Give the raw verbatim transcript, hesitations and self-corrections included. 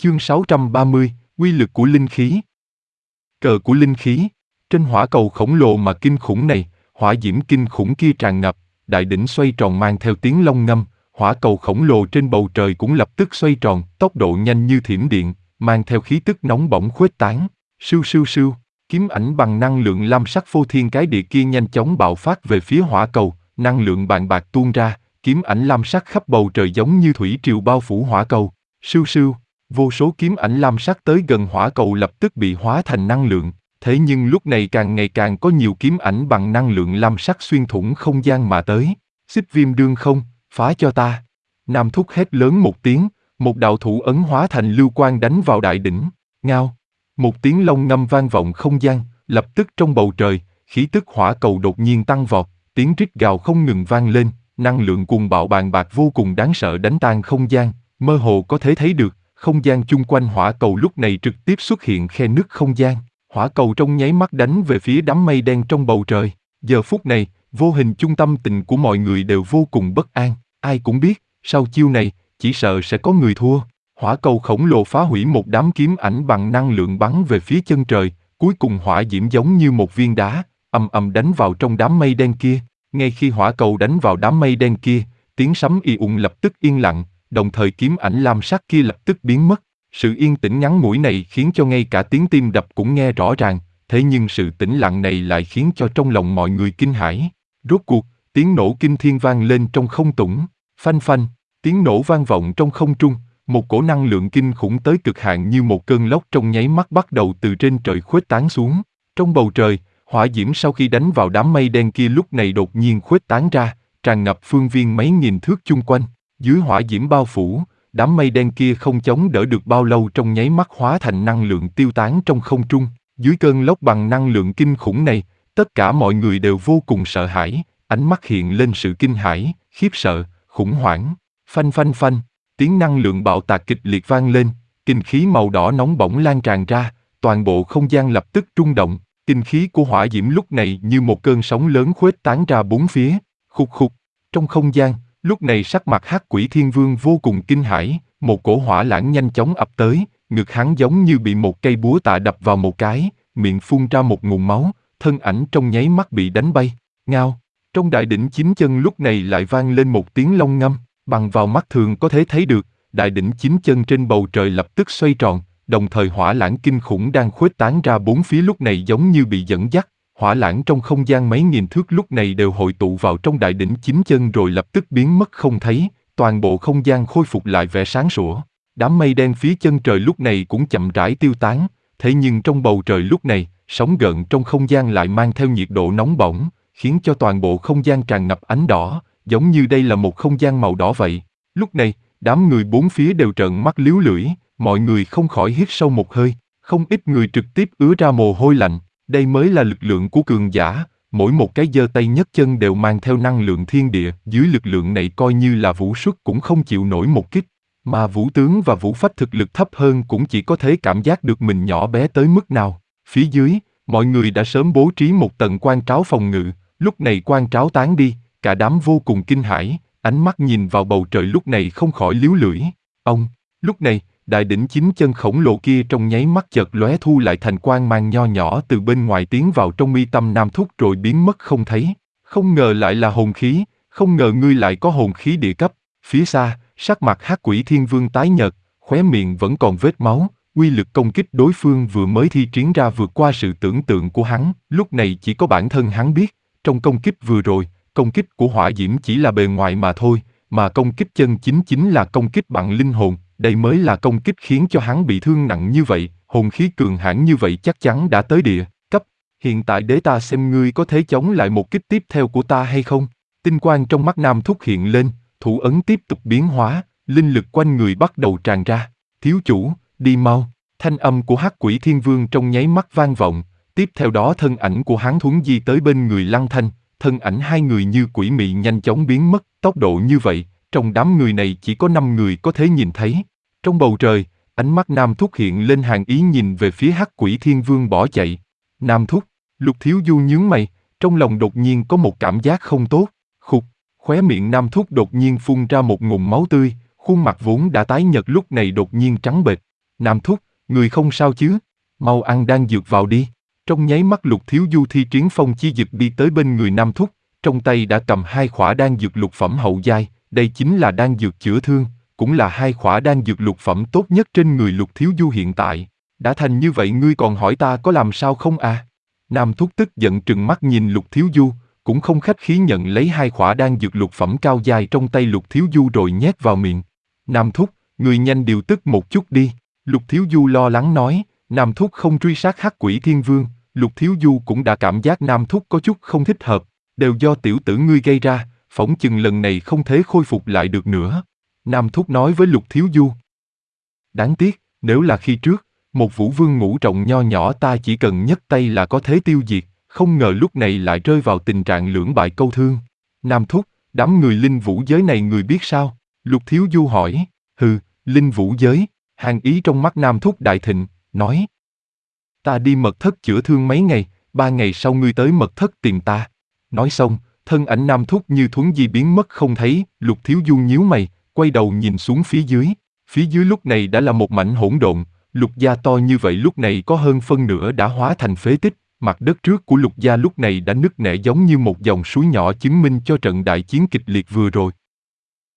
Chương sáu trăm ba mươi, quy lực của linh khí. Cờ của linh khí. Trên hỏa cầu khổng lồ mà kinh khủng này, hỏa diễm kinh khủng kia tràn ngập, đại đỉnh xoay tròn mang theo tiếng long ngâm, hỏa cầu khổng lồ trên bầu trời cũng lập tức xoay tròn, tốc độ nhanh như thiểm điện, mang theo khí tức nóng bỏng khuếch tán. Sưu sưu sưu, kiếm ảnh bằng năng lượng lam sắc phô thiên cái địa kia nhanh chóng bạo phát về phía hỏa cầu, năng lượng bàn bạc tuôn ra, kiếm ảnh lam sắc khắp bầu trời giống như thủy triều bao phủ hỏa cầu. Sưu sưu, vô số kiếm ảnh lam sắc tới gần hỏa cầu lập tức bị hóa thành năng lượng, thế nhưng lúc này càng ngày càng có nhiều kiếm ảnh bằng năng lượng lam sắc xuyên thủng không gian mà tới. Xích viêm đương không, phá cho ta. Nam Thúc hét lớn một tiếng, một đạo thủ ấn hóa thành lưu quang đánh vào đại đỉnh. Ngao, một tiếng long ngâm vang vọng không gian, lập tức trong bầu trời, khí tức hỏa cầu đột nhiên tăng vọt, tiếng rít gào không ngừng vang lên, năng lượng cuồng bạo bàn bạc vô cùng đáng sợ đánh tan không gian, mơ hồ có thể thấy được, không gian chung quanh hỏa cầu lúc này trực tiếp xuất hiện khe nứt không gian, hỏa cầu trong nháy mắt đánh về phía đám mây đen trong bầu trời. Giờ phút này, vô hình chung tâm tình của mọi người đều vô cùng bất an, ai cũng biết, sau chiêu này, chỉ sợ sẽ có người thua. Hỏa cầu khổng lồ phá hủy một đám kiếm ảnh bằng năng lượng bắn về phía chân trời, cuối cùng hỏa diễm giống như một viên đá, ầm ầm đánh vào trong đám mây đen kia. Ngay khi hỏa cầu đánh vào đám mây đen kia, tiếng sấm ì ùng lập tức yên lặng, đồng thời kiếm ảnh lam sắc kia lập tức biến mất. Sự yên tĩnh ngắn ngủi này khiến cho ngay cả tiếng tim đập cũng nghe rõ ràng, thế nhưng sự tĩnh lặng này lại khiến cho trong lòng mọi người kinh hãi. Rốt cuộc, tiếng nổ kinh thiên vang lên trong không tủng, phanh phanh, tiếng nổ vang vọng trong không trung, một cổ năng lượng kinh khủng tới cực hạn như một cơn lốc trong nháy mắt bắt đầu từ trên trời khuếch tán xuống. Trong bầu trời, hỏa diễm sau khi đánh vào đám mây đen kia lúc này đột nhiên khuếch tán ra, tràn ngập phương viên mấy nghìn thước chung quanh. Dưới hỏa diễm bao phủ, đám mây đen kia không chống đỡ được bao lâu trong nháy mắt hóa thành năng lượng tiêu tán trong không trung. Dưới cơn lốc bằng năng lượng kinh khủng này, tất cả mọi người đều vô cùng sợ hãi, ánh mắt hiện lên sự kinh hãi, khiếp sợ, khủng hoảng. Phanh phanh phanh, tiếng năng lượng bạo tạc kịch liệt vang lên, kinh khí màu đỏ nóng bỏng lan tràn ra, toàn bộ không gian lập tức rung động. Kinh khí của hỏa diễm lúc này như một cơn sóng lớn khuếch tán ra bốn phía. Khục khục, trong không gian, lúc này sắc mặt Hắc Quỷ Thiên Vương vô cùng kinh hãi, một cổ hỏa lãng nhanh chóng ập tới, ngực hắn giống như bị một cây búa tạ đập vào một cái, miệng phun ra một nguồn máu, thân ảnh trong nháy mắt bị đánh bay. Ngao, trong đại đỉnh chín chân lúc này lại vang lên một tiếng long ngâm, bằng vào mắt thường có thể thấy được, đại đỉnh chín chân trên bầu trời lập tức xoay tròn, đồng thời hỏa lãng kinh khủng đang khuếch tán ra bốn phía lúc này giống như bị dẫn dắt. Hỏa lãng trong không gian mấy nghìn thước lúc này đều hội tụ vào trong đại đỉnh chín chân rồi lập tức biến mất không thấy, toàn bộ không gian khôi phục lại vẻ sáng sủa. Đám mây đen phía chân trời lúc này cũng chậm rãi tiêu tán, thế nhưng trong bầu trời lúc này, sóng gợn trong không gian lại mang theo nhiệt độ nóng bỏng, khiến cho toàn bộ không gian tràn ngập ánh đỏ, giống như đây là một không gian màu đỏ vậy. Lúc này, đám người bốn phía đều trợn mắt líu lưỡi, mọi người không khỏi hít sâu một hơi, không ít người trực tiếp ứa ra mồ hôi lạnh. Đây mới là lực lượng của cường giả, mỗi một cái giơ tay nhấc chân đều mang theo năng lượng thiên địa, dưới lực lượng này coi như là vũ xuất cũng không chịu nổi một kích, mà vũ tướng và vũ phách thực lực thấp hơn cũng chỉ có thể cảm giác được mình nhỏ bé tới mức nào. Phía dưới, mọi người đã sớm bố trí một tầng quan tráo phòng ngự, lúc này quan tráo tán đi, cả đám vô cùng kinh hãi, ánh mắt nhìn vào bầu trời lúc này không khỏi líu lưỡi. Ông, lúc này, đại đỉnh chín chân khổng lồ kia trong nháy mắt chợt lóe thu lại thành quang mang nho nhỏ từ bên ngoài tiến vào trong mi tâm Nam Thúc rồi biến mất không thấy. Không ngờ lại là hồn khí, không ngờ ngươi lại có hồn khí địa cấp. Phía xa, sắc mặt Hắc Quỷ Thiên Vương tái nhợt, khóe miệng vẫn còn vết máu, uy lực công kích đối phương vừa mới thi triển ra vượt qua sự tưởng tượng của hắn, lúc này chỉ có bản thân hắn biết, trong công kích vừa rồi, công kích của hỏa diễm chỉ là bề ngoài mà thôi, mà công kích chân chính chính là công kích bằng linh hồn. Đây mới là công kích khiến cho hắn bị thương nặng như vậy, hồn khí cường hãn như vậy chắc chắn đã tới địa cấp. Hiện tại để ta xem ngươi có thể chống lại một kích tiếp theo của ta hay không. Tinh quang trong mắt Nam Thúc hiện lên, thủ ấn tiếp tục biến hóa, linh lực quanh người bắt đầu tràn ra. Thiếu chủ, đi mau. Thanh âm của Hắc Quỷ Thiên Vương trong nháy mắt vang vọng, tiếp theo đó thân ảnh của hắn thuấn di tới bên người Lăng Thanh, thân ảnh hai người như quỷ mị nhanh chóng biến mất, tốc độ như vậy, trong đám người này chỉ có năm người có thể nhìn thấy. Trong bầu trời, ánh mắt Nam Thúc hiện lên hàn ý nhìn về phía Hắc Quỷ Thiên Vương bỏ chạy. Nam Thúc, Lục Thiếu Du nhướng mày, trong lòng đột nhiên có một cảm giác không tốt. Khục, khóe miệng Nam Thúc đột nhiên phun ra một ngụm máu tươi, khuôn mặt vốn đã tái nhợt lúc này đột nhiên trắng bệch. Nam thúc, người không sao chứ? Mau ăn đan dược vào đi. Trong nháy mắt Lục Thiếu Du thi triển phong chi dực đi tới bên người Nam thúc, trong tay đã cầm hai khỏa đan dược lục phẩm hậu giai, đây chính là đan dược chữa thương, cũng là hai khỏa đan dược lục phẩm tốt nhất trên người Lục Thiếu Du hiện tại. Đã thành như vậy ngươi còn hỏi ta có làm sao không à? Nam thúc tức giận trừng mắt nhìn Lục Thiếu Du, cũng không khách khí nhận lấy hai khỏa đan dược lục phẩm cao giai trong tay Lục Thiếu Du rồi nhét vào miệng. Nam thúc, người nhanh điều tức một chút đi. Lục Thiếu Du lo lắng nói. Nam thúc không truy sát Hắc Quỷ Thiên Vương. Lục Thiếu Du cũng đã cảm giác Nam thúc có chút không thích hợp, đều do tiểu tử ngươi gây ra, phỏng chừng lần này không thể khôi phục lại được nữa. Nam thúc nói với Lục Thiếu Du. Đáng tiếc, nếu là khi trước, một vũ vương ngũ trọng nho nhỏ ta chỉ cần nhấc tay là có thể tiêu diệt, không ngờ lúc này lại rơi vào tình trạng lưỡng bại câu thương. Nam thúc, đám người linh vũ giới này người biết sao? Lục Thiếu Du hỏi. Hừ, linh vũ giới. Hàn ý trong mắt Nam thúc đại thịnh, nói. Ta đi mật thất chữa thương mấy ngày, ba ngày sau ngươi tới mật thất tìm ta. Nói xong, thân ảnh Nam thúc như thuấn di biến mất không thấy. Lục Thiếu Du nhíu mày, quay đầu nhìn xuống phía dưới. Phía dưới lúc này đã là một mảnh hỗn độn, Lục gia to như vậy lúc này có hơn phân nửa đã hóa thành phế tích. Mặt đất trước của Lục gia lúc này đã nứt nẻ giống như một dòng suối nhỏ chứng minh cho trận đại chiến kịch liệt vừa rồi.